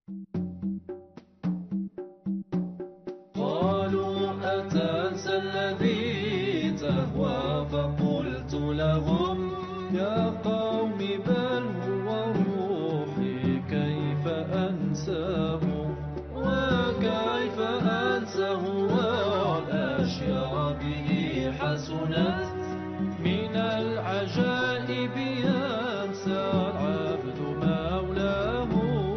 قالوا أتنسى الذي تهوى فقلت لهم يا قوم بل هو روحي كيف أنساه وكيف أنساه والأشياء به حسنت من العجائب ينسى العبد مولاه.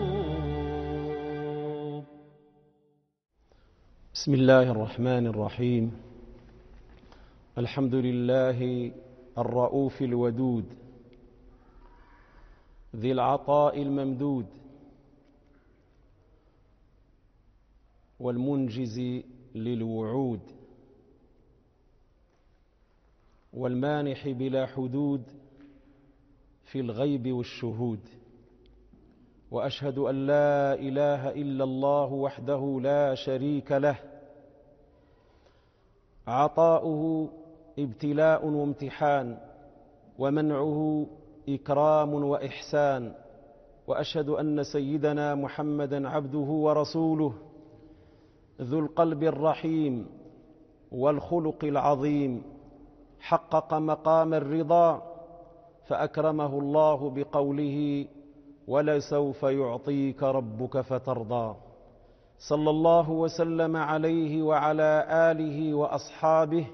بسم الله الرحمن الرحيم. الحمد لله الرؤوف الودود ذي العطاء الممدود والمنجز للوعود والمانح بلا حدود في الغيب والشهود، وأشهد أن لا إله إلا الله وحده لا شريك له، عطاؤه ابتلاء وامتحان ومنعه إكرام وإحسان، وأشهد أن سيدنا محمدًا عبده ورسوله ذو القلب الرحيم والخلق العظيم، حقق مقام الرضا فأكرمه الله بقوله ولسوف يعطيك ربك فترضى. صلى الله وسلم عليه وعلى آله وأصحابه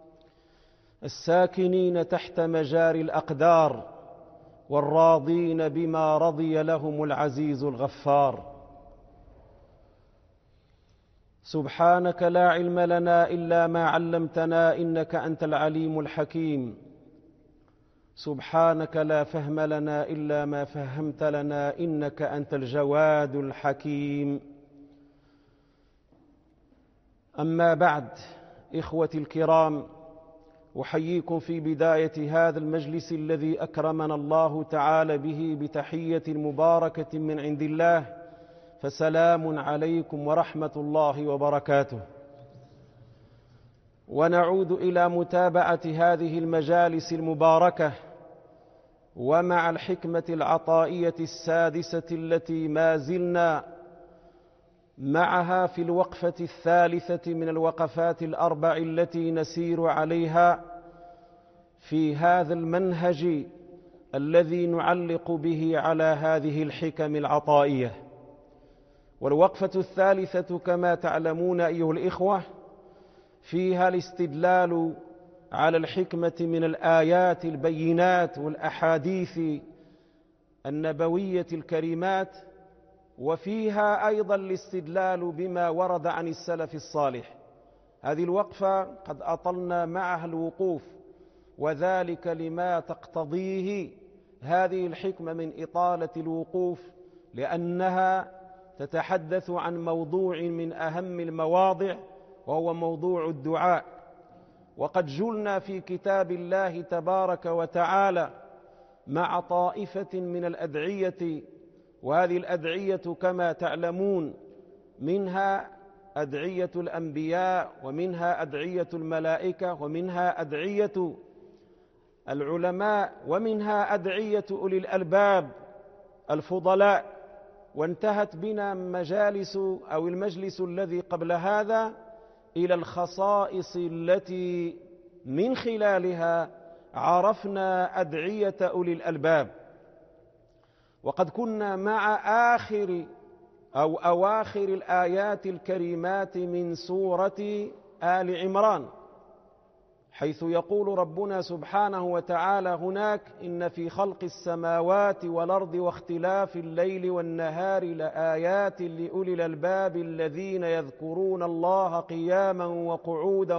الساكنين تحت مجاري الأقدار والراضين بما رضي لهم العزيز الغفار. سبحانك لا علم لنا إلا ما علمتنا إنك أنت العليم الحكيم. سبحانك لا فهم لنا إلا ما فهمت لنا إنك أنت الجواد الحكيم. أما بعد، إخوتي الكرام، أحييكم في بداية هذا المجلس الذي أكرمنا الله تعالى به بتحية مباركة من عند الله، فسلام عليكم ورحمة الله وبركاته. ونعود إلى متابعة هذه المجالس المباركة ومع الحكمة العطائية السادسة التي ما زلنا معها في الوقفة الثالثة من الوقفات الأربع التي نسير عليها في هذا المنهج الذي نعلق به على هذه الحكم العطائية. والوقفة الثالثة كما تعلمون أيها الإخوة فيها الاستدلال على الحكمة من الآيات البينات والأحاديث النبوية الكريمات، وفيها أيضا الاستدلال بما ورد عن السلف الصالح. هذه الوقفة قد أطلنا معها الوقوف، وذلك لما تقتضيه هذه الحكمة من إطالة الوقوف، لأنها تتحدث عن موضوع من أهم المواضع، وهو موضوع الدعاء. وقد جلنا في كتاب الله تبارك وتعالى مع طائفة من الأدعية، وهذه الأدعية كما تعلمون منها أدعية الأنبياء، ومنها أدعية الملائكة، ومنها أدعية العلماء، ومنها أدعية أولي الألباب الفضلاء. وانتهت بنا المجلس الذي قبل هذا إلى الخصائص التي من خلالها عرفنا أدعية أولي الألباب. وقد كنا مع أواخر الآيات الكريمات من سورة آل عمران، حيث يقول ربنا سبحانه وتعالى هناك إن في خلق السماوات والأرض واختلاف الليل والنهار لآيات لأولي الألباب الذين يذكرون الله قياما وقعودا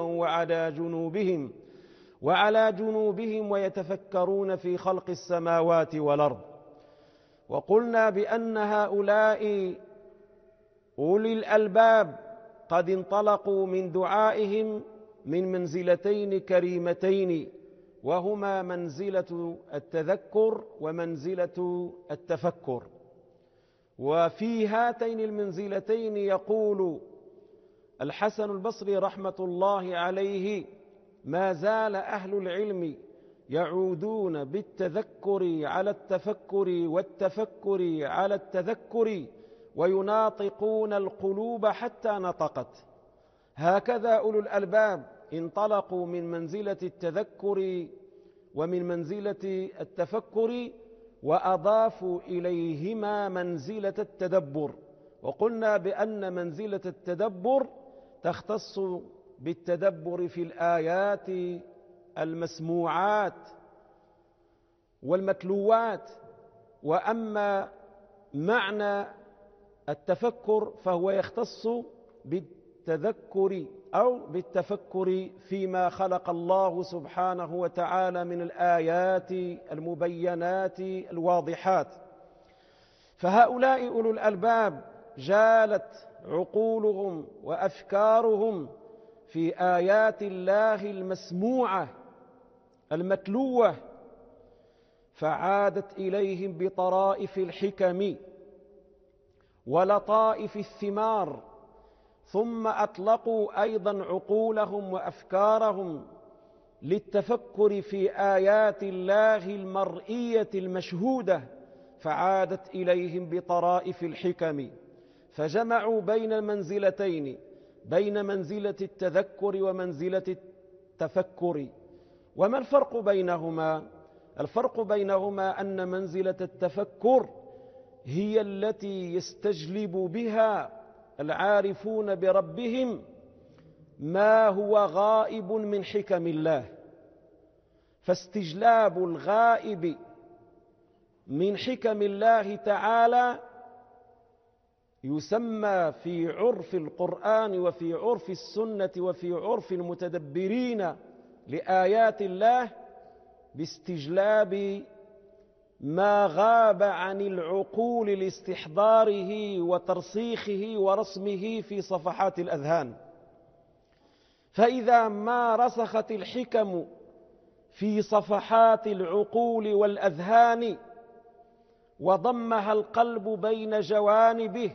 وعلى جنوبهم ويتفكرون في خلق السماوات والأرض. وقلنا بأن هؤلاء أولي الألباب قد انطلقوا من دعائهم من منزلتين كريمتين، وهما منزلة التذكر ومنزلة التفكر. وفي هاتين المنزلتين يقول الحسن البصري رحمة الله عليه: ما زال أهل العلم يعودون بالتذكر على التفكر والتفكر على التذكر، ويناطقون القلوب حتى نطقت. هكذا أولو الألباب انطلقوا من منزلة التذكر ومن منزلة التفكر وأضافوا إليهما منزلة التدبر. وقلنا بأن منزلة التدبر تختص بالتدبر في الآيات المسموعات والمتلوات، وأما معنى التفكر فهو يختص بالتذكر أو بالتفكر فيما خلق الله سبحانه وتعالى من الآيات المبينات الواضحات. فهؤلاء أولو الألباب جالت عقولهم وأفكارهم في آيات الله المسموعة المتلوة، فعادت إليهم بطرائف الحكم ولطائف الثمار، ثم أطلقوا أيضا عقولهم وأفكارهم للتفكر في آيات الله المرئية المشهودة، فعادت إليهم بطرائف الحكم، فجمعوا بين المنزلتين، بين منزلة التذكر ومنزلة التفكر. وما الفرق بينهما؟ الفرق بينهما أن منزلة التفكر هي التي يستجلب بها العارفون بربهم ما هو غائب من حكم الله، فاستجلاب الغائب من حكم الله تعالى يسمى في عرف القرآن وفي عرف السنة وفي عرف المتدبرين لآيات الله باستجلاب ما غاب عن العقول لاستحضاره وترسيخه ورسمه في صفحات الأذهان. فإذا ما رسخت الحكم في صفحات العقول والأذهان وضمها القلب بين جوانبه،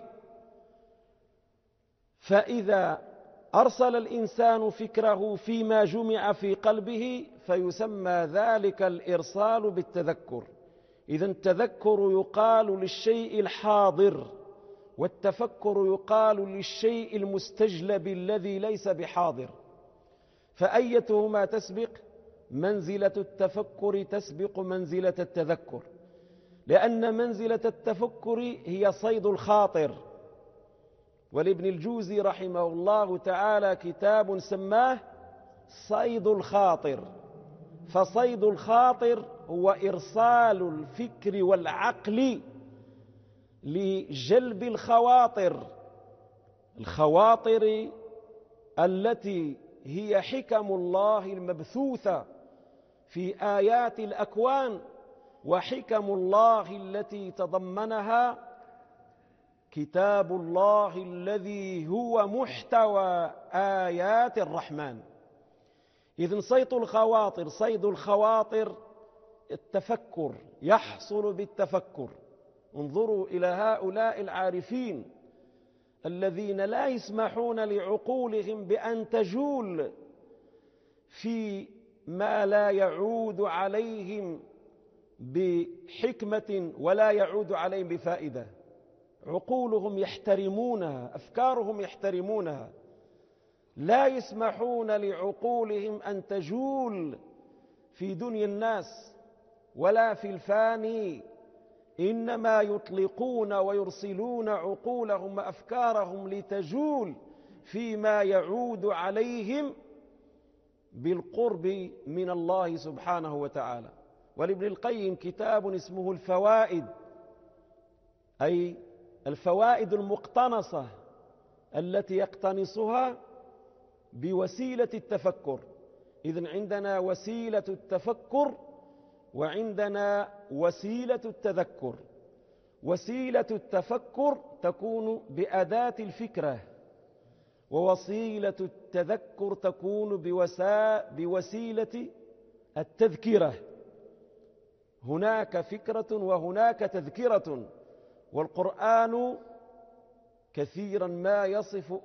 فإذا أرسل الإنسان فكره فيما جمع في قلبه فيسمى ذلك الإرسال بالتذكر. إذن التذكر يقال للشيء الحاضر، والتفكر يقال للشيء المستجلب الذي ليس بحاضر. فأيتهما تسبق؟ منزلة التفكر تسبق منزلة التذكر، لأن منزلة التفكر هي صيد الخاطر. ولابن الجوزي رحمه الله تعالى كتاب سماه صيد الخاطر. فصيد الخاطر هو إرسال الفكر والعقل لجلب الخواطر التي هي حكم الله المبثوثة في آيات الأكوان، وحكم الله التي تضمنها كتاب الله الذي هو محتوى آيات الرحمن. إذن صيد الخواطر التفكر يحصل بالتفكر. انظروا إلى هؤلاء العارفين الذين لا يسمحون لعقولهم بأن تجول في ما لا يعود عليهم بحكمة ولا يعود عليهم بفائدة. عقولهم يحترمونها، أفكارهم يحترمونها، لا يسمحون لعقولهم أن تجول في دنيا الناس ولا في الفاني، إنما يطلقون ويرسلون عقولهم وأفكارهم لتجول فيما يعود عليهم بالقرب من الله سبحانه وتعالى. ولابن القيم كتاب اسمه الفوائد، أي الفوائد المقتنصة التي يقتنصها بوسيلة التفكر. إذن عندنا وسيلة التفكر وعندنا وسيلة التذكر. وسيلة التفكر تكون بأداة الفكرة، ووسيلة التذكر تكون بوسيلة التذكرة. هناك فكرة وهناك تذكرة. والقرآن كثيرا ما يصف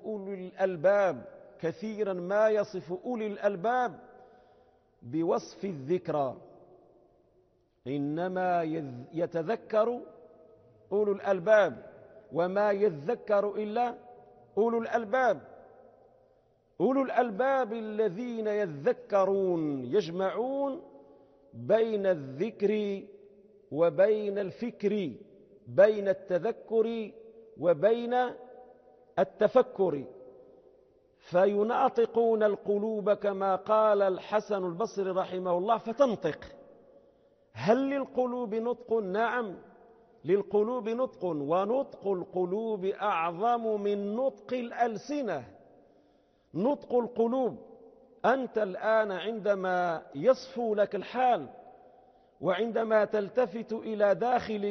أولي الألباب بوصف الذكرى. إنما يتذكر أولو الألباب، وما يذكر إلا أولو الألباب. أولو الألباب الذين يذكرون يجمعون بين الذكر وبين الفكر، بين التذكر وبين التفكر، فيناطقون القلوب كما قال الحسن البصري رحمه الله فتنطق. هل للقلوب نطق؟ نعم للقلوب نطق، ونطق القلوب أعظم من نطق الألسنة. نطق القلوب، أنت الآن عندما يصفو لك الحال وعندما تلتفت إلى داخلك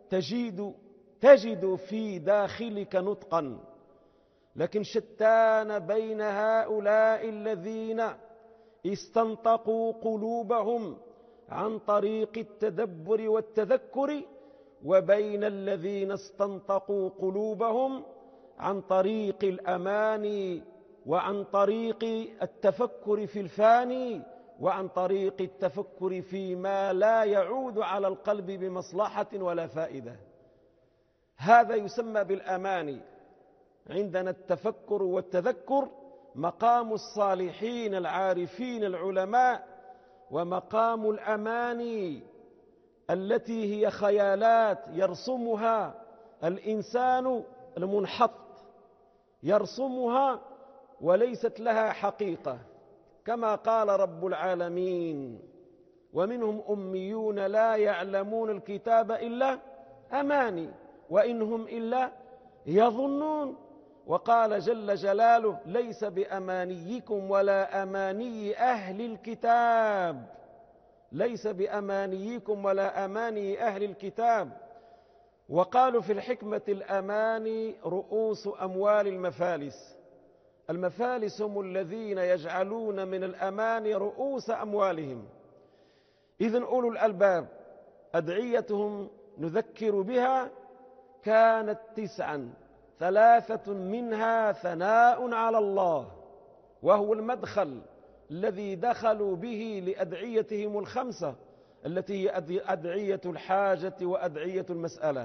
تجد في داخلك نطقا، لكن شتان بين هؤلاء الذين استنطقوا قلوبهم عن طريق التدبر والتذكر، وبين الذين استنطقوا قلوبهم عن طريق الأماني وعن طريق التفكر في الفاني وعن طريق التفكر فيما لا يعود على القلب بمصلحة ولا فائدة. هذا يسمى بالأماني. عندنا التفكر والتذكر مقام الصالحين العارفين العلماء، ومقام الأماني التي هي خيالات يرسمها الإنسان المنحط، يرسمها وليست لها حقيقة، كما قال رب العالمين: ومنهم أميون لا يعلمون الكتاب إلا أماني وإنهم إلا يظنون. وقال جل جلاله: ليس بأمانيكم ولا أماني أهل الكتاب، ليس بأمانيكم ولا أماني أهل الكتاب. وقالوا في الحكمة: الأماني رؤوس أموال المفالس. المفالس هم الذين يجعلون من الأماني رؤوس أموالهم. إذن أولو الألباب أدعيتهم نذكر بها كانت 9، 3 منها ثناء على الله، وهو المدخل الذي دخلوا به لأدعيتهم 5 التي هي أدعية الحاجة وأدعية المسألة.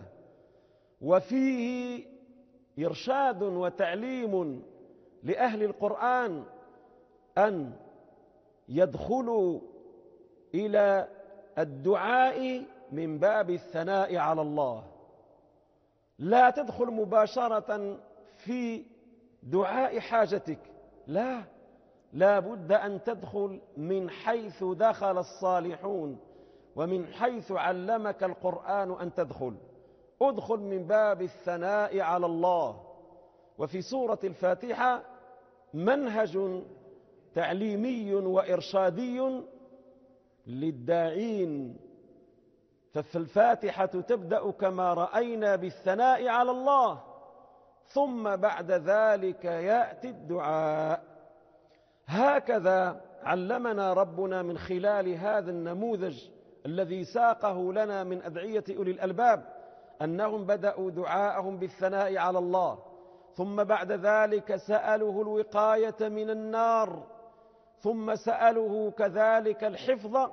وفيه إرشاد وتعليم لأهل القرآن أن يدخلوا إلى الدعاء من باب الثناء على الله. لا تدخل مباشرة في دعاء حاجتك، لا بد أن تدخل من حيث دخل الصالحون ومن حيث علمك القرآن أن تدخل. ادخل من باب الثناء على الله. وفي سورة الفاتحة منهج تعليمي وإرشادي للداعين، ففي الفاتحة تبدأ كما رأينا بالثناء على الله، ثم بعد ذلك يأتي الدعاء. هكذا علمنا ربنا من خلال هذا النموذج الذي ساقه لنا من أدعية أولي الألباب، أنهم بدأوا دعاءهم بالثناء على الله، ثم بعد ذلك سألوه الوقاية من النار، ثم سألوه كذلك الحفظ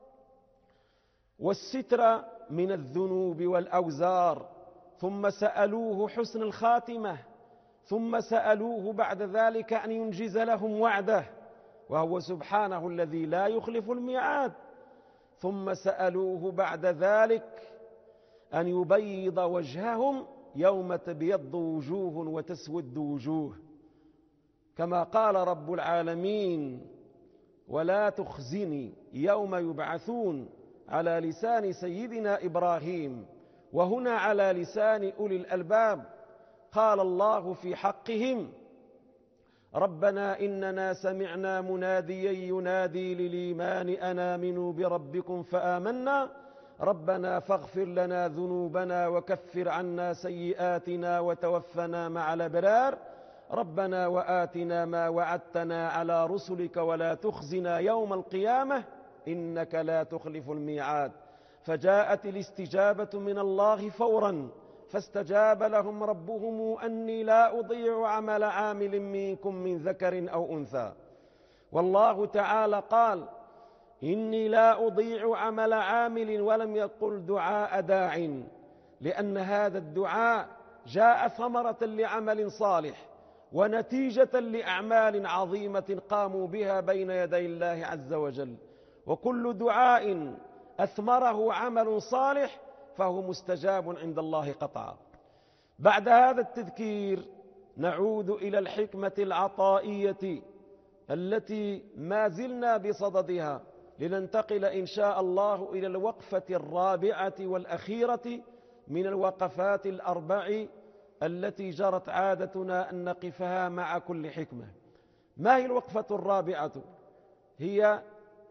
والستر من الذنوب والأوزار، ثم سألوه حسن الخاتمة، ثم سألوه بعد ذلك أن ينجز لهم وعده، وهو سبحانه الذي لا يخلف الميعاد، ثم سألوه بعد ذلك أن يبيض وجههم يوم تبيض وجوه وتسود وجوه، كما قال رب العالمين: ولا تخزني يوم يبعثون، على لسان سيدنا إبراهيم، وهنا على لسان أولي الألباب. قال الله في حقهم: ربنا إننا سمعنا مناديا ينادي للإيمان أن آمنوا بربكم فآمنا ربنا فاغفر لنا ذنوبنا وكفر عنا سيئاتنا وتوفنا مع الأبرار ربنا وآتنا ما وعدتنا على رسلك ولا تخزنا يوم القيامة إنك لا تخلف الميعاد. فجاءت الاستجابة من الله فورا، فاستجاب لهم ربهم أني لا أضيع عمل عامل منكم من ذكر أو أنثى. والله تعالى قال: إني لا أضيع عمل عامل، ولم يقل دعاء داع، لأن هذا الدعاء جاء ثمرة لعمل صالح ونتيجة لأعمال عظيمة قاموا بها بين يدي الله عز وجل. وكل دعاء أثمره عمل صالح فهو مستجاب عند الله قطعا. بعد هذا التذكير نعود إلى الحكمة العطائية التي ما زلنا بصددها، لننتقل إن شاء الله إلى الوقفة الرابعة والأخيرة من الوقفات الأربع التي جرت عادتنا أن نقفها مع كل حكمة. ما هي الوقفة الرابعة؟ هي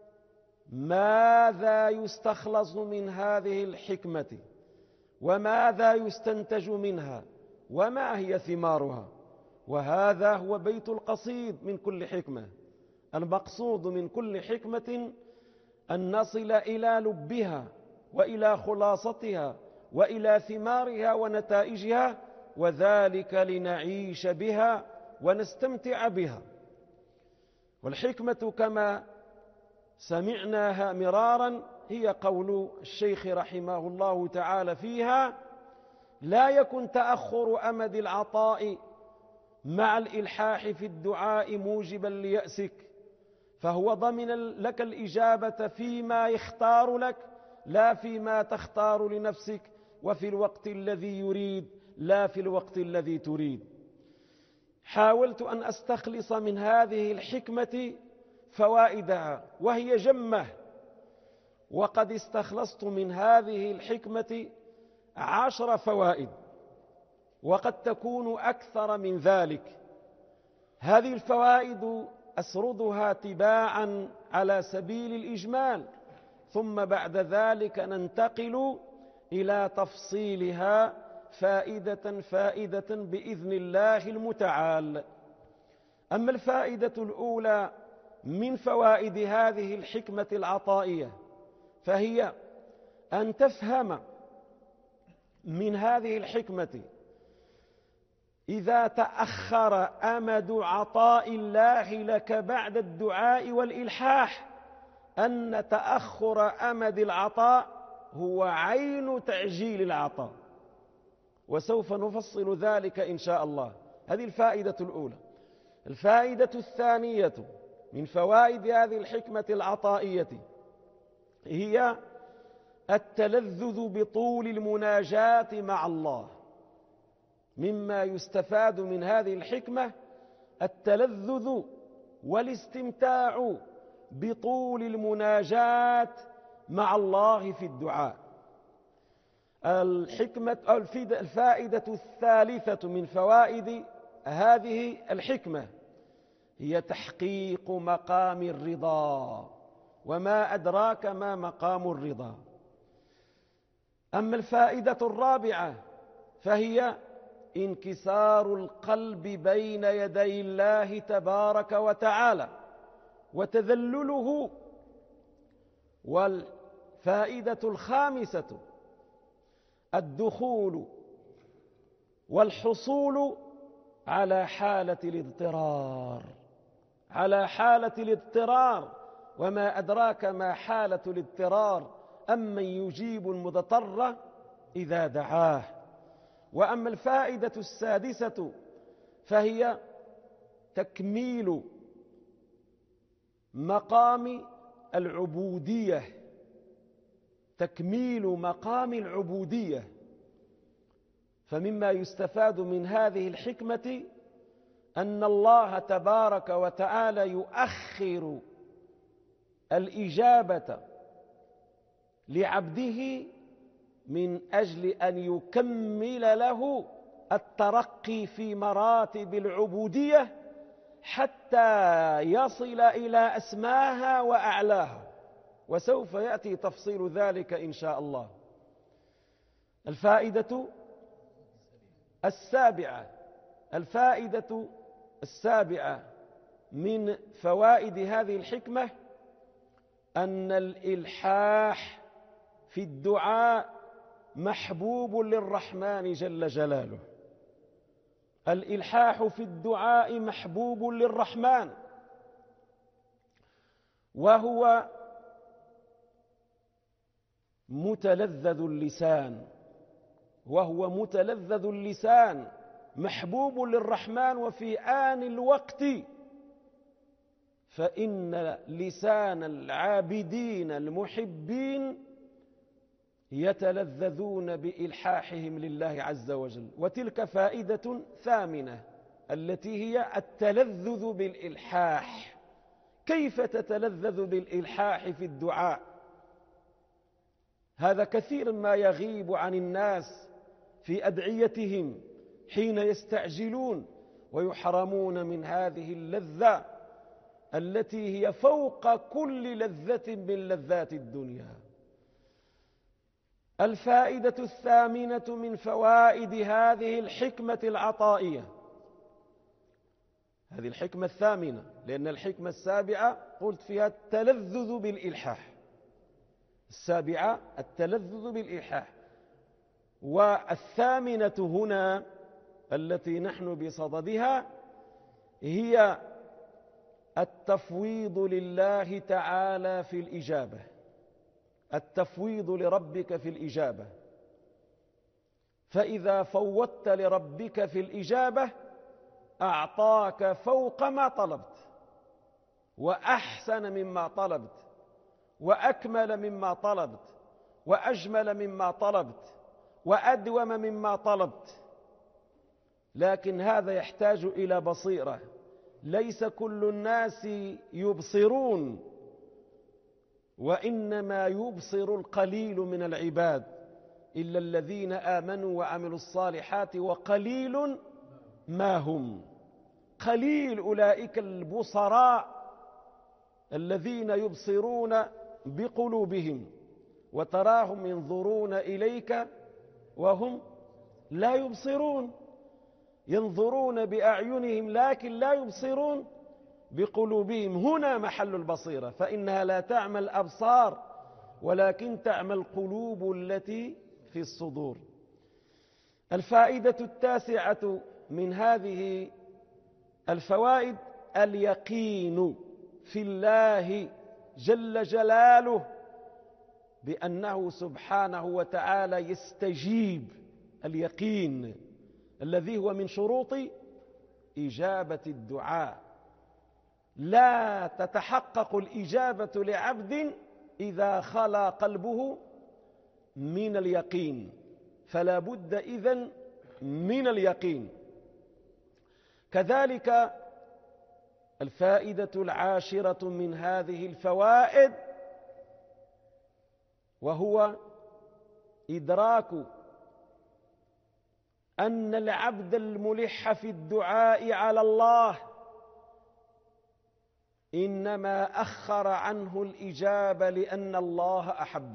ماذا يستخلص من هذه الحكمة، وماذا يستنتج منها، وما هي ثمارها. وهذا هو بيت القصيد من كل حكمة. المقصود من كل حكمة أن نصل إلى لبها وإلى خلاصتها وإلى ثمارها ونتائجها، وذلك لنعيش بها ونستمتع بها. والحكمة كما سمعناها مرارا هي قول الشيخ رحمه الله تعالى فيها: لا يكن تأخر أمد العطاء مع الإلحاح في الدعاء موجبا ليأسك، فهو ضمن لك الإجابة فيما يختار لك لا فيما تختار لنفسك، وفي الوقت الذي يريد لا في الوقت الذي تريد. حاولت أن أستخلص من هذه الحكمة فوائدها وهي جمة، وقد استخلصت من هذه الحكمة 10 فوائد، وقد تكون أكثر من ذلك. هذه الفوائد أسردها تباعا على سبيل الإجمال، ثم بعد ذلك ننتقل إلى تفصيلها فائدة فائدة بإذن الله المتعال. أما الفائدة الأولى من فوائد هذه الحكمة العطائية فهي أن تفهم من هذه الحكمة إذا تأخر أمد عطاء الله لك بعد الدعاء والإلحاح أن تأخر أمد العطاء هو عين تعجيل العطاء، وسوف نفصل ذلك إن شاء الله. هذه الفائدة الأولى. الفائدة الثانية من فوائد هذه الحكمة العطائية هي التلذذ بطول المناجاة مع الله. مما يستفاد من هذه الحكمة التلذذ والاستمتاع بطول المناجاة مع الله في الدعاء. الفائدة الثالثة من فوائد هذه الحكمة هي تحقيق مقام الرضا، وما أدراك ما مقام الرضا. أما الفائدة الرابعة فهي انكسار القلب بين يدي الله تبارك وتعالى وتذلله. والفائدة الخامسة الدخول والحصول على حالة الاضطرار، على حالة الاضطرار. وما أدراك ما حالة الاضطرار؟ أمن يجيب المضطر إذا دعاه. وأما الفائدة السادسة فهي تكميل مقام العبودية، تكميل مقام العبودية. فمما يستفاد من هذه الحكمة أن الله تبارك وتعالى يؤخر الإجابة لعبده من أجل أن يكمل له الترقي في مراتب العبودية حتى يصل إلى أسماها وأعلاها، وسوف يأتي تفصيل ذلك إن شاء الله. الفائدة السابعة من فوائد هذه الحكمة أن الإلحاح في الدعاء محبوب للرحمن جل جلاله. الإلحاح في الدعاء محبوب للرحمن، وهو متلذذ اللسان وهو متلذذ اللسان محبوب للرحمن وفي آن الوقت، فإن لسان العابدين المحبين يتلذذون بإلحاحهم لله عز وجل. وتلك فائدة ثامنة التي هي التلذذ بالإلحاح. كيف تتلذذ بالإلحاح في الدعاء؟ هذا كثير ما يغيب عن الناس في أدعيتهم حين يستعجلون ويحرمون من هذه اللذة التي هي فوق كل لذة من لذات الدنيا. الفائدة الثامنة من فوائد هذه الحكمة العطائية، هذه الحكمة الثامنة، لأن الحكمة السابعة قلت فيها التلذذ بالإلحاح، السابعة التلذذ بالإلحاح، والثامنة هنا التي نحن بصددها هي التفويض لله تعالى في الإجابة، التفويض لربك في الإجابة. فإذا فوضت لربك في الإجابة أعطاك فوق ما طلبت وأحسن مما طلبت وأكمل مما طلبت وأجمل مما طلبت وأدوم مما طلبت. لكن هذا يحتاج إلى بصيرة، ليس كل الناس يبصرون، وإنما يبصر القليل من العباد إلا الذين آمنوا وعملوا الصالحات وقليل ما هم. قليل أولئك البصراء الذين يبصرون بقلوبهم وتراهم ينظرون إليك وهم لا يبصرون، ينظرون بأعينهم لكن لا يبصرون بقلوبهم. هنا محل البصيرة، فإنها لا تعمى الأبصار ولكن تعمى القلوب التي في الصدور. الفائدة التاسعة من هذه الفوائد اليقين في الله جل جلاله بأنه سبحانه وتعالى يستجيب، اليقين الذي هو من شروط إجابة الدعاء. لا تتحقق الإجابة لعبد إذا خلا قلبه من اليقين، فلا بد إذن من اليقين. كذلك الفائدة العاشرة من هذه الفوائد وهو إدراك أن العبد الملح في الدعاء على الله إنما أخر عنه الإجابة لأن الله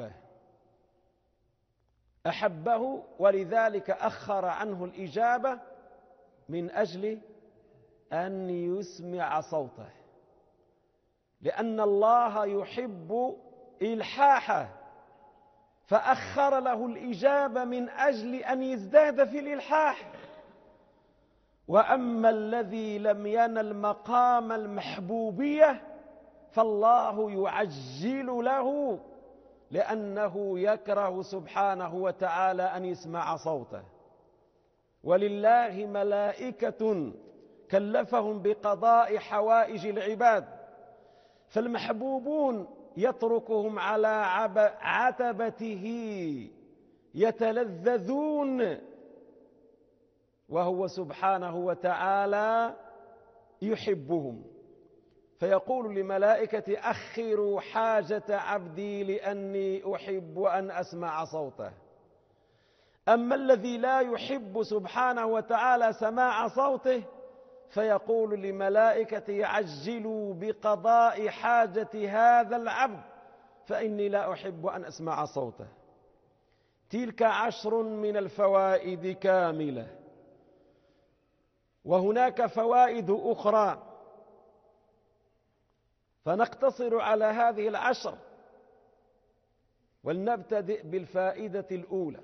أحبه ولذلك أخر عنه الإجابة من أجل أن يسمع صوته، لأن الله يحب إلحاحه فأخر له الإجابة من أجل أن يزداد في الإلحاح. وأما الذي لم ينل مقام المحبوبية فالله يعجل له لأنه يكره سبحانه وتعالى أن يسمع صوته. ولله ملائكة كلفهم بقضاء حوائج العباد، فالمحبوبون يتركهم على عتبته يتلذذون وهو سبحانه وتعالى يحبهم، فيقول لملائكة أخروا حاجة عبدي لأني أحب أن أسمع صوته. أما الذي لا يحب سبحانه وتعالى سماع صوته فيقول لملائكة عجلوا بقضاء حاجة هذا العبد فإني لا أحب أن أسمع صوته. تلك 10 من الفوائد كاملة، وهناك فوائد أخرى فنقتصر على هذه 10. ولنبتدئ بالفائدة الأولى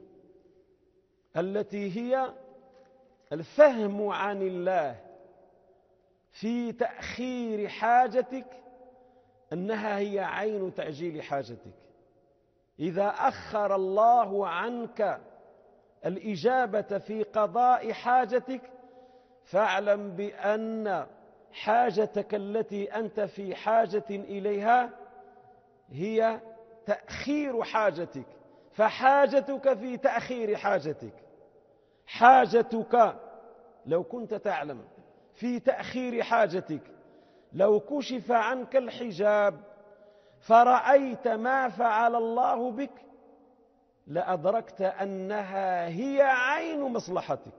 التي هي الفهم عن الله في تأخير حاجتك أنها هي عين تعجيل حاجتك. إذا أخر الله عنك الإجابة في قضاء حاجتك، فاعلم بأن حاجتك التي أنت في حاجة إليها هي تأخير حاجتك، فحاجتك في تأخير حاجتك. حاجتك لو كنت تعلم في تأخير حاجتك، لو كشف عنك الحجاب فرأيت ما فعل الله بك لأدركت أنها هي عين مصلحتك،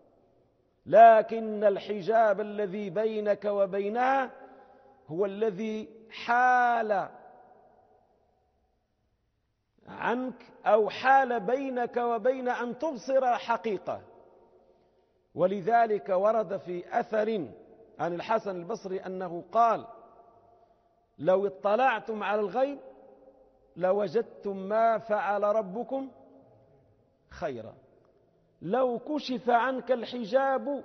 لكن الحجاب الذي بينك وبينها هو الذي حال عنك أو حال بينك وبين أن تبصر الحقيقة. ولذلك ورد في أثر عن الحسن البصري أنه قال: لو اطلعتم على الغيب لوجدتم ما فعل ربكم خيرا. لو كشف عنك الحجاب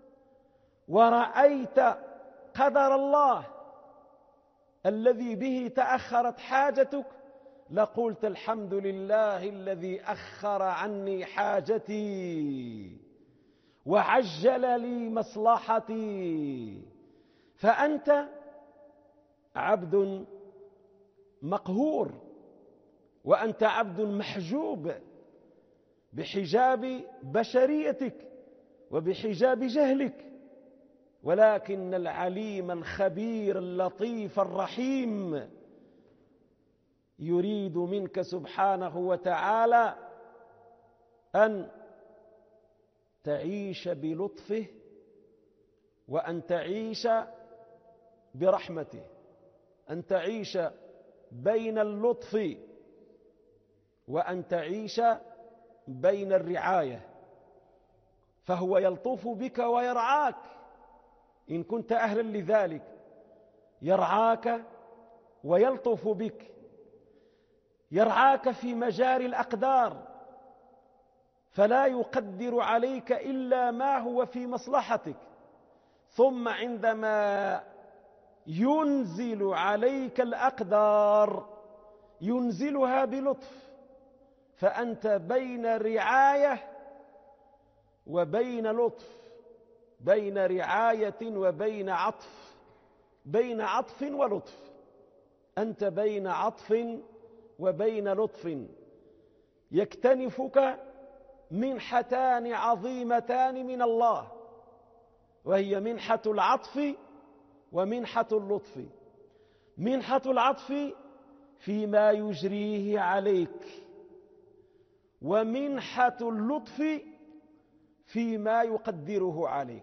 ورأيت قدر الله الذي به تأخرت حاجتك لقلت الحمد لله الذي أخر عني حاجتي وعجل لي مصلحتي. فأنت عبد مقهور، وأنت عبد محجوب بحجاب بشريتك وبحجاب جهلك، ولكن العليم الخبير اللطيف الرحيم يريد منك سبحانه وتعالى أن تعيش بلطفه وأن تعيش برحمته، أن تعيش بين اللطف وأن تعيش بين الرعاية، فهو يلطف بك ويرعاك إن كنت أهلا لذلك، يرعاك ويلطف بك، يرعاك في مجاري الأقدار، فلا يقدر عليك إلا ما هو في مصلحتك، ثم عندما ينزل عليك الأقدار ينزلها بلطف، فأنت بين رعاية وبين لطف، بين رعاية وبين عطف، بين عطف ولطف، أنت بين عطف وبين لطف. يكتنفك منحتان عظيمتان من الله، وهي منحة العطف ومنحة اللطف. منحة العطف فيما يجريه عليك، ومنحة اللطف فيما يقدره عليك.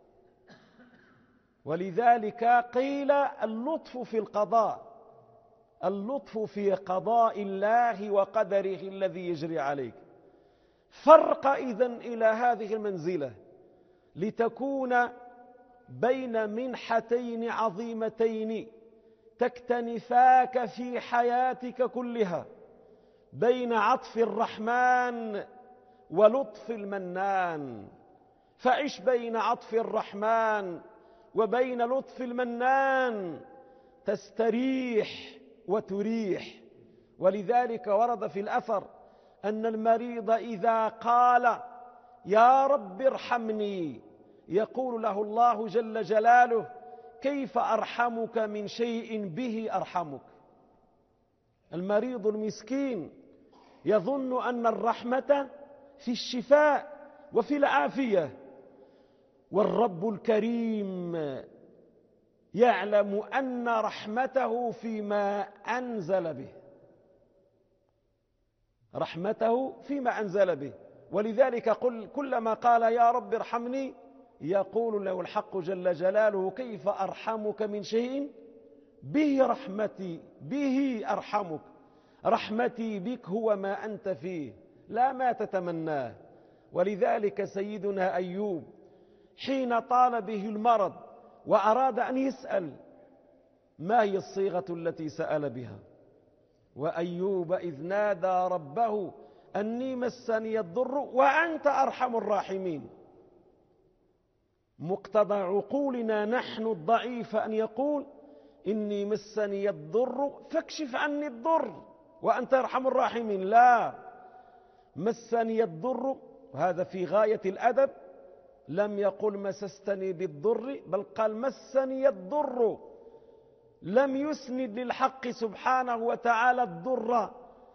ولذلك قيل اللطف في القضاء، اللطف في قضاء الله وقدره الذي يجري عليك. فرق إذن إلى هذه المنزلة لتكون بين منحتين عظيمتين تكتنفاك في حياتك كلها، بين عطف الرحمن ولطف المنان. فعش بين عطف الرحمن وبين لطف المنان تستريح وتريح. ولذلك ورد في الأثر أن المريض إذا قال يا رب ارحمني يقول له الله جل جلاله كيف أرحمك من شيء به أرحمك. المريض المسكين يظن أن الرحمة في الشفاء وفي العافية، والرب الكريم يعلم أن رحمته فيما أنزل به، رحمته فيما أنزل به. ولذلك كلما قال يا رب ارحمني يقول له الحق جل جلاله كيف أرحمك من شيء به رحمتي، به أرحمك. رحمتي بك هو ما أنت فيه لا ما تتمناه. ولذلك سيدنا أيوب حين طال به المرض وأراد أن يسأل ما هي الصيغة التي سأل بها؟ وأيوب إذ نادى ربه أني مسني الضر وأنت أرحم الراحمين. مقتضى عقولنا نحن الضعيف أن يقول إني مسني الضر فاكشف عني الضر وأنت أرحم الراحمين. لا، مسني الضر وهذا في غاية الأدب، لم يقل مسستني بالضر، بل قال مسني الضر. لم يسند للحق سبحانه وتعالى الضر،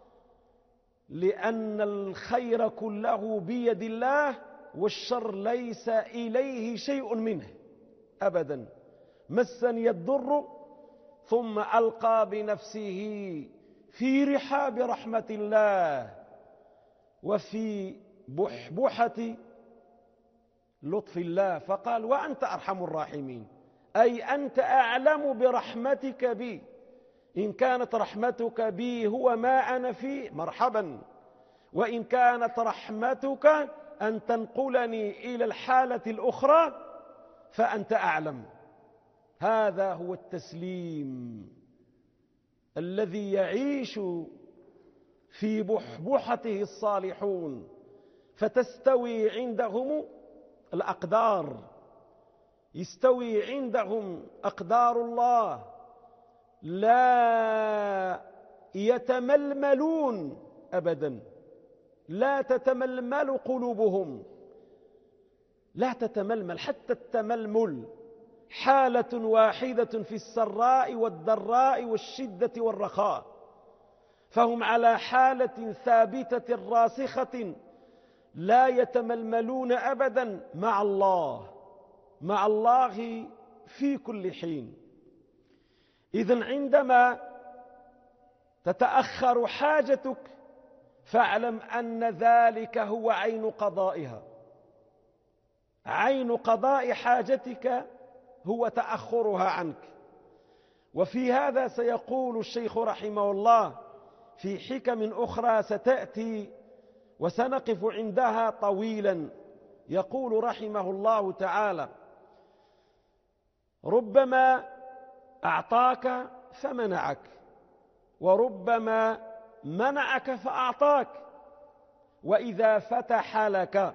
لأن الخير كله بيد الله، والشر ليس إليه شيء منه أبدا. مسني الضر، ثم ألقى بنفسه في رحاب رحمة الله وفي بحبحة لطف الله، فقال وأنت أرحم الراحمين، أي أنت أعلم برحمتك بي. إن كانت رحمتك بي هو ما أنا فيه مرحبا، وإن كانت رحمتك أن تنقلني إلى الحالة الأخرى فأنت أعلم. هذا هو التسليم الذي يعيش في بحبحته الصالحون، فتستوي عندهم الأقدار، يستوي عندهم أقدار الله، لا يتململون أبدا، لا تتململ قلوبهم، لا تتململ. حتى التململ حالة واحدة في السراء والضراء والشدة والرخاء، فهم على حالة ثابتة راسخة، لا يتململون أبدا مع الله، مع الله في كل حين. إذن عندما تتأخر حاجتك فاعلم أن ذلك هو عين قضائها. عين قضاء حاجتك هو تأخرها عنك. وفي هذا سيقول الشيخ رحمه الله في حكم أخرى ستأتي وسنقف عندها طويلا. يقول رحمه الله تعالى: ربما أعطاك فمنعك، وربما منعك فأعطاك. وإذا فتح لك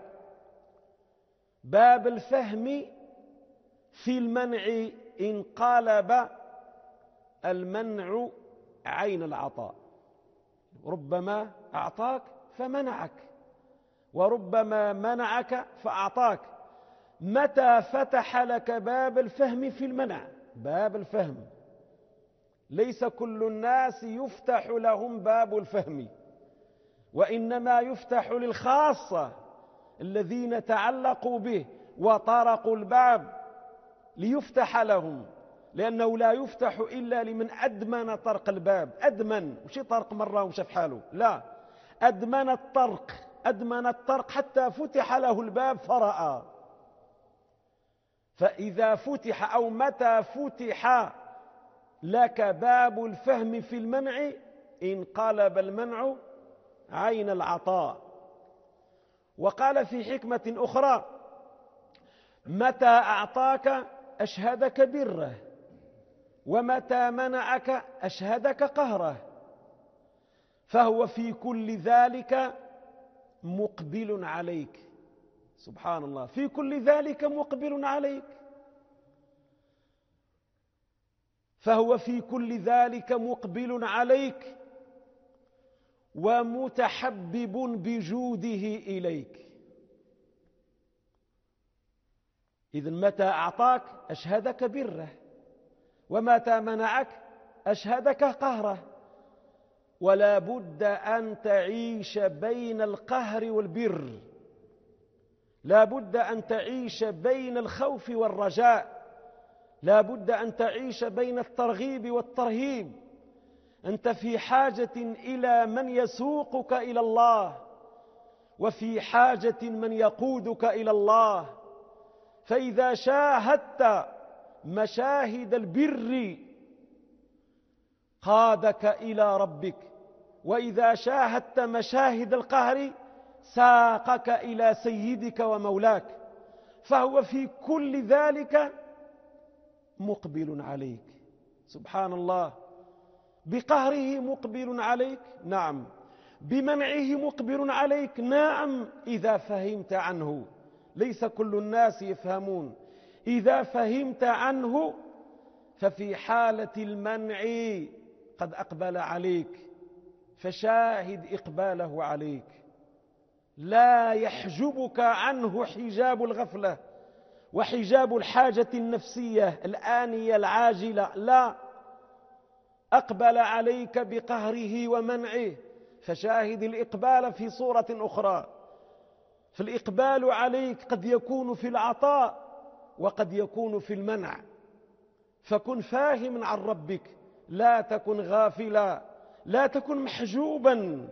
باب الفهم في المنع انقلب المنع عين العطاء. ربما أعطاك فمنعك، وربما منعك فأعطاك. متى فتح لك باب الفهم في المنع، باب الفهم، ليس كل الناس يفتح لهم باب الفهم، وإنما يفتح للخاصة الذين تعلقوا به وطرقوا الباب ليفتح لهم، لأنه لا يفتح إلا لمن أدمن طرق الباب. أدمن مش طرق مرة ومشى في حاله، لا، أدمن الطرق، أدمن الطرق حتى فتح له الباب فرأى. فإذا فتح أو متى فتح لك باب الفهم في المنع انقلب المنع عين العطاء. وقال في حكمة أخرى: متى أعطاك أشهدك بره، ومتى منعك أشهدك قهره، فهو في كل ذلك مقبل عليك. سبحان الله، في كل ذلك مقبل عليك، فهو في كل ذلك مقبل عليك ومتحبب بجوده إليك. إذن متى أعطاك أشهدك بره، ومتى منعك أشهدك قهره. ولا بد أن تعيش بين القهر والبر، لا بد أن تعيش بين الخوف والرجاء، لا بد أن تعيش بين الترغيب والترهيب. أنت في حاجة إلى من يسوقك إلى الله، وفي حاجة من يقودك إلى الله. فإذا شاهدت مشاهد البر قادك إلى ربك، وإذا شاهدت مشاهد القهر ساقك إلى سيدك ومولاك. فهو في كل ذلك مقبل عليك. سبحان الله، بقهره مقبل عليك، نعم، بمنعه مقبل عليك، نعم، إذا فهمت عنه. ليس كل الناس يفهمون. إذا فهمت عنه ففي حالة المنع قد أقبل عليك، فشاهد إقباله عليك. لا يحجبك عنه حجاب الغفلة وحجاب الحاجة النفسية الآنية العاجلة، لا، أقبل عليك بقهره ومنعه. فشاهد الإقبال في صورة أخرى، فالإقبال عليك قد يكون في العطاء وقد يكون في المنع، فكن فاهما عن ربك، لا تكن غافلا، لا تكن محجوبا،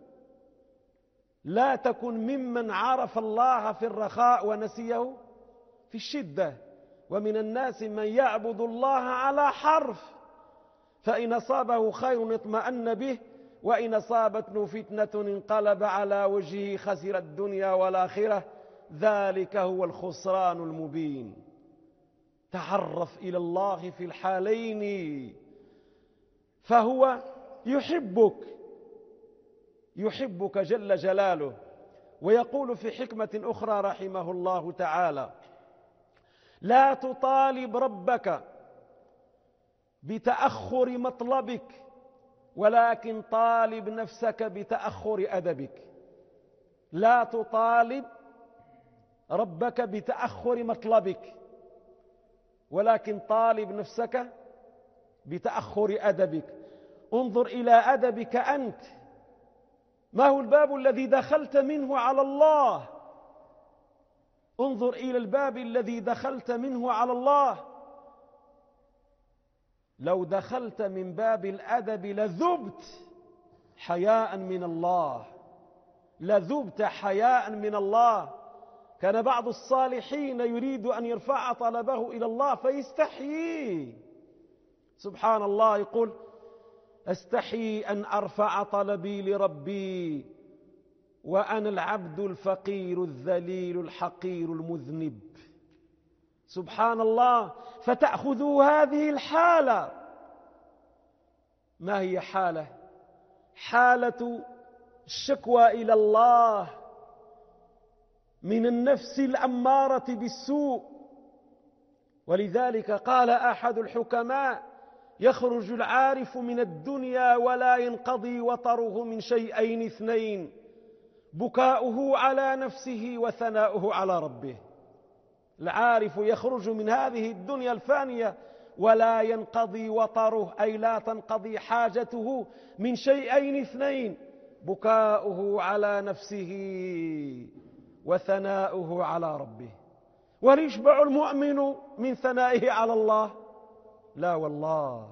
لا تكن ممن عرف الله في الرخاء ونسيه في الشدة. ومن الناس من يعبد الله على حرف، فإن أصابه خير اطمأن به وإن أصابته فتنة انقلب على وجهه خسر الدنيا والآخرة، ذلك هو الخسران المبين. تعرف إلى الله في الحالين، فهو يحبك جل جلاله. ويقول في حكمة أخرى رحمه الله تعالى: لا تطالب ربك بتأخر مطلبك، ولكن طالب نفسك بتأخر أدبك. لا تطالب ربك بتأخر مطلبك، ولكن طالب نفسك بتأخر أدبك. انظر إلى أدبك أنت، ما هو الباب الذي دخلت منه على الله؟ انظر إلى الباب الذي دخلت منه على الله. لو دخلت من باب الأدب لذبت حياء من الله، لذبت حياء من الله. كان بعض الصالحين يريد أن يرفع طلبه إلى الله فيستحيي، سبحان الله، يقول: أستحي أن أرفع طلبي لربي وأنا العبد الفقير الذليل الحقير المذنب. سبحان الله. فتأخذوا هذه الحالة. ما هي حالة؟ حالة الشكوى إلى الله من النفس الأمارة بالسوء. ولذلك قال أحد الحكماء: يخرج العارف من الدنيا ولا ينقضي وطره من شيئين اثنين: بكاؤه على نفسه وثناؤه على ربه. العارف يخرج من هذه الدنيا الفانية ولا ينقضي وطره، أي لا تنقضي حاجته من شيئين اثنين: بكاؤه على نفسه وثناؤه على ربه. وهل يشبع المؤمن من ثنائه على الله؟ لا والله.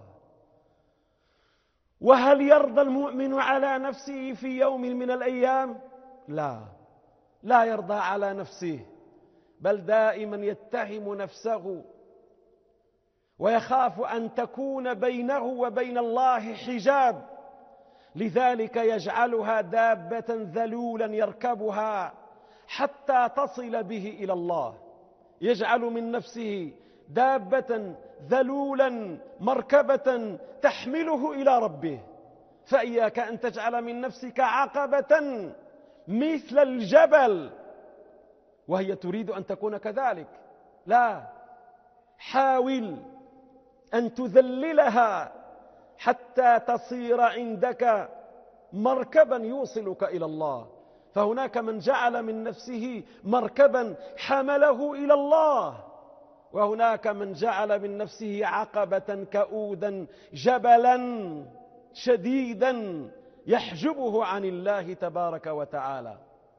وهل يرضى المؤمن على نفسه في يوم من الأيام؟ لا يرضى على نفسه، بل دائما يتهم نفسه ويخاف أن تكون بينه وبين الله حجاب. لذلك يجعلها دابة ذلولا يركبها حتى تصل به إلى الله. يجعل من نفسه دابة ذلولا مركبة تحمله إلى ربه. فإياك أن تجعل من نفسك عقبة مثل الجبل وهي تريد أن تكون كذلك. لا، حاول أن تذللها حتى تصير عندك مركبا يوصلك إلى الله. فهناك من جعل من نفسه مركبا حمله إلى الله، وهناك من جعل من نفسه عقبة كؤودا جبلا شديدا يحجبه عن الله تبارك وتعالى.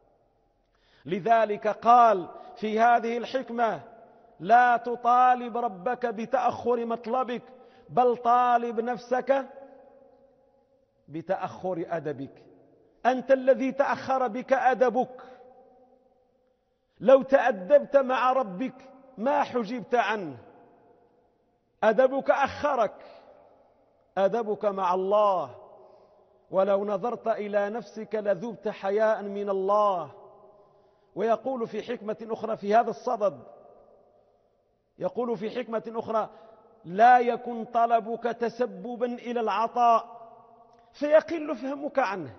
لذلك قال في هذه الحكمة: لا تطالب ربك بتأخر مطلبك، بل طالب نفسك بتأخر أدبك. أنت الذي تأخر بك أدبك. لو تأدبت مع ربك ما حجبت عنه. أدبك أخرك، أدبك مع الله. ولو نظرت إلى نفسك لذبت حياء من الله. ويقول في حكمة أخرى في هذا الصدد، يقول في حكمة أخرى: لا يكن طلبك تسببا إلى العطاء فيقل فهمك عنه.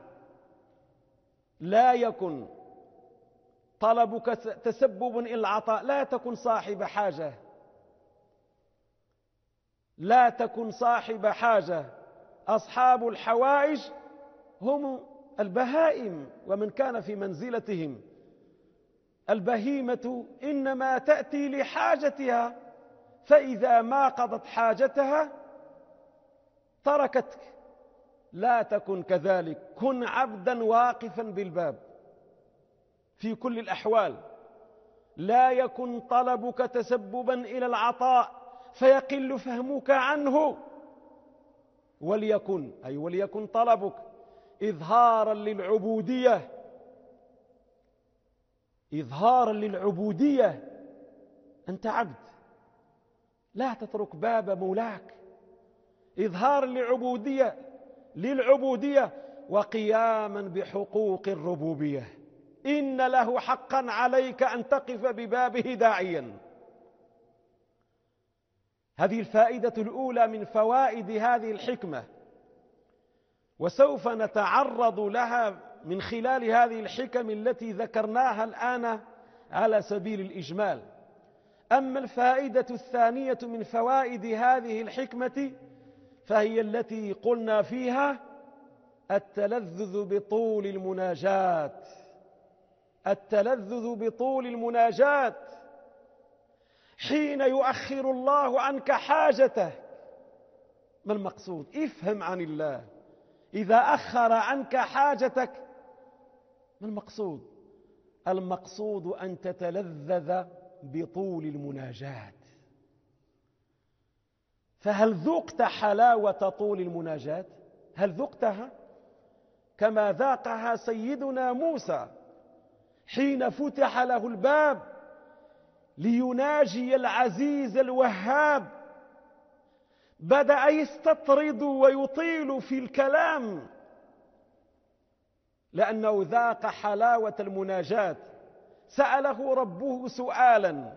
لا يكن طلبك تسببا إلى العطاء. لا تكن صاحب حاجة، لا تكن صاحب حاجة. أصحاب الحوائج هم البهائم ومن كان في منزلتهم. البهيمة إنما تأتي لحاجتها، فإذا ما قضت حاجتها تركتك. لا تكن كذلك، كن عبدا واقفا بالباب في كل الأحوال. لا يكن طلبك تسببا إلى العطاء فيقل فهمك عنه، وليكن طلبك إظهارا للعبودية. أنت عبد، لا تترك باب مولاك. إظهارا للعبودية وقياما بحقوق الربوبية. إن له حقا عليك أن تقف ببابه داعيا. هذه الفائدة الأولى من فوائد هذه الحكمة، وسوف نتعرض لها من خلال هذه الحكم التي ذكرناها الآن على سبيل الإجمال. أما الفائدة الثانية من فوائد هذه الحكمة فهي التي قلنا فيها التلذذ بطول المناجاة. حين يؤخر الله عنك حاجته. ما المقصود؟ افهم عن الله. إذا أخر عنك حاجتك ما المقصود؟ المقصود أن تتلذذ بطول المناجاة. فهل ذقت حلاوة طول المناجاة؟ هل ذقتها كما ذاقها سيدنا موسى حين فتح له الباب ليناجي العزيز الوهاب؟ بدأ يستطرد ويطيل في الكلام لأنه ذاق حلاوة المناجاة. سأله ربه سؤالا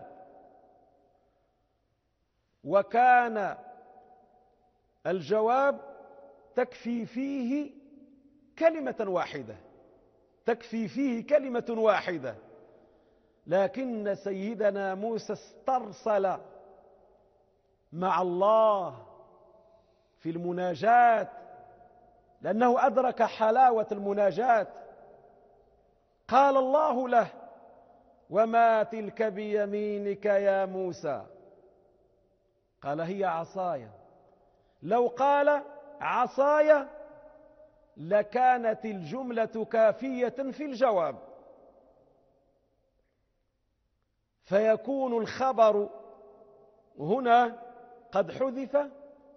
وكان الجواب تكفي فيه كلمة واحدة، لكن سيدنا موسى استرسل مع الله في المناجاة لأنه أدرك حلاوة المناجاة. قال الله له: وما تلك بيمينك يا موسى؟ قال: هي عصاي. لو قال عصاي لكانت الجملة كافية في الجواب، فيكون الخبر هنا قد حذف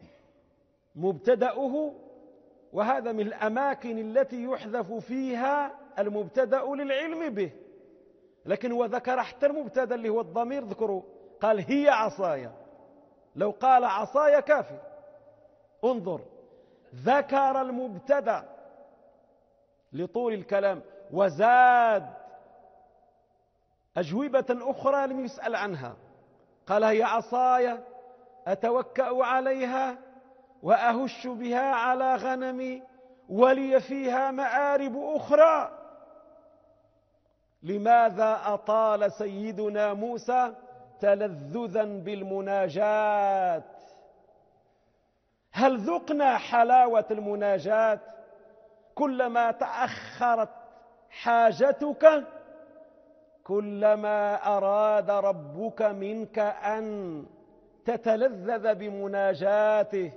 مبتدأه، وهذا من الأماكن التي يحذف فيها المبتدأ للعلم به. لكن هو ذكر حتى المبتدأ اللي هو الضمير ذكره، قال هي عصاي. لو قال عصاي كافي. انظر، ذكر المبتدأ لطول الكلام وزاد أجوبة أخرى لم يسأل عنها. قال: هي عصاي أتوكأ عليها وأهش بها على غنمي ولي فيها مآرب أخرى. لماذا أطال سيدنا موسى تلذذا بالمناجاة؟ هل ذقنا حلاوة المناجاة؟ كلما تأخرت حاجتك كلما أراد ربك منك أن تتلذذ بمناجاته.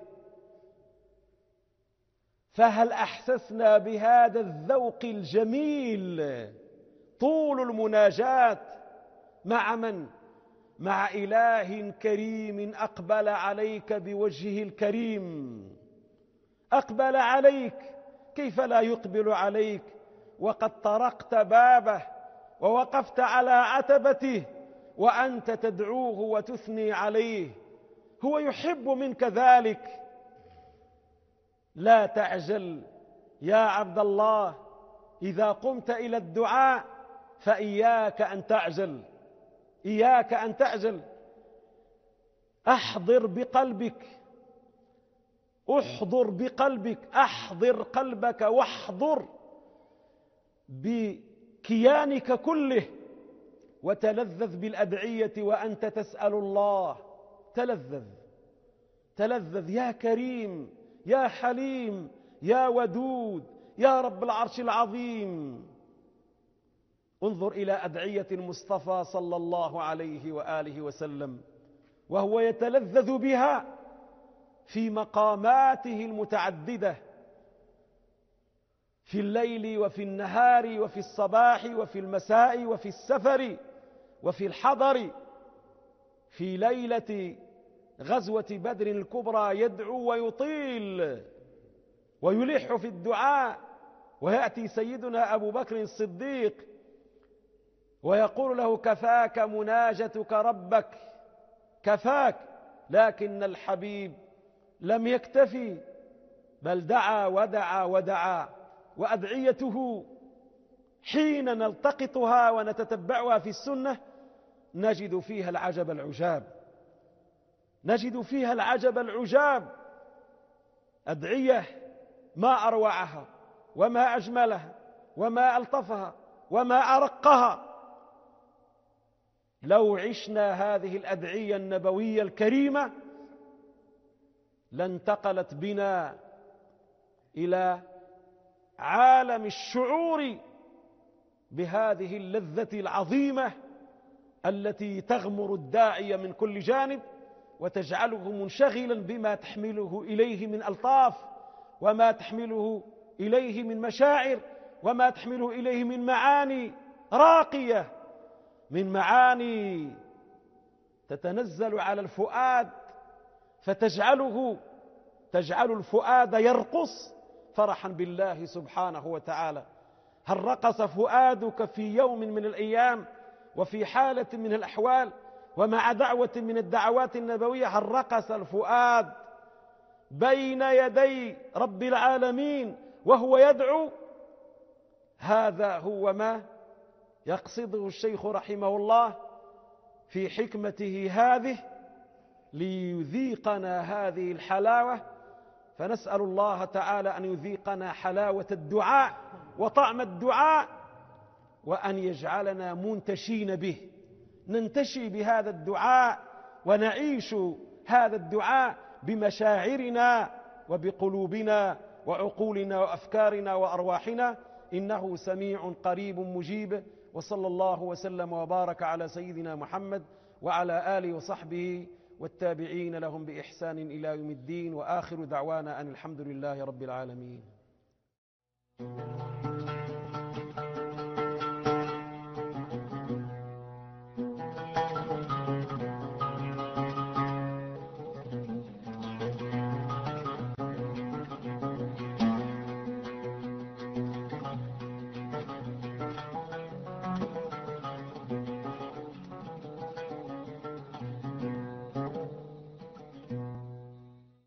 فهل أحسسنا بهذا الذوق الجميل طول المناجاة مع من؟ مع إله كريم أقبل عليك بوجهه الكريم. أقبل عليك، كيف لا يقبل عليك وقد طرقت بابه ووقفت على عتبته وأنت تدعوه وتثني عليه؟ هو يحب منك ذلك. لا تعجل يا عبد الله إذا قمت إلى الدعاء، فإياك أن تعجل، إياك أن تعجل. أحضر بقلبك، أحضر قلبك واحضر بكيانك كله، وتلذذ بالأدعية وأنت تسأل الله. تلذذ يا كريم، يا حليم، يا ودود، يا رب العرش العظيم. انظر إلى أدعية المصطفى صلى الله عليه وآله وسلم وهو يتلذذ بها في مقاماته المتعددة، في الليل وفي النهار وفي الصباح وفي المساء وفي السفر وفي الحضر. في ليلة غزوة بدر الكبرى يدعو ويطيل ويلح في الدعاء، ويأتي سيدنا أبو بكر الصديق ويقول له: كفاك مناجتك ربك، كفاك. لكن الحبيب لم يكتفي، بل دعا ودعا ودعا. وأدعيته حين نلتقطها ونتتبعها في السنة نجد فيها العجب العجاب، نجد فيها العجب العجاب. أدعية ما أروعها وما أجملها وما ألطفها وما أرقها. لو عشنا هذه الأدعية النبوية الكريمة لانتقلت بنا إلى عالم الشعور بهذه اللذة العظيمة التي تغمر الداعي من كل جانب وتجعله منشغلا بما تحمله إليه من ألطاف، وما تحمله إليه من مشاعر، وما تحمله إليه من معاني راقية، من معاني تتنزل على الفؤاد فتجعل الفؤاد يرقص فرحا بالله سبحانه وتعالى. هل رقص فؤادك في يوم من الأيام وفي حالة من الأحوال ومع دعوة من الدعوات النبوية؟ هل رقص الفؤاد بين يدي رب العالمين وهو يدعو؟ هذا هو ما يقصده الشيخ رحمه الله في حكمته هذه ليذيقنا هذه الحلاوة. فنسأل الله تعالى أن يذيقنا حلاوة الدعاء وطعم الدعاء، وأن يجعلنا منتشين به، ننتشي بهذا الدعاء ونعيش هذا الدعاء بمشاعرنا وبقلوبنا وعقولنا وأفكارنا وأرواحنا، إنه سميع قريب مجيب. وصلى الله وسلم وبارك على سيدنا محمد وعلى آله وصحبه والتابعين لهم بإحسان إلى يوم الدين، وآخر دعوانا أن الحمد لله رب العالمين.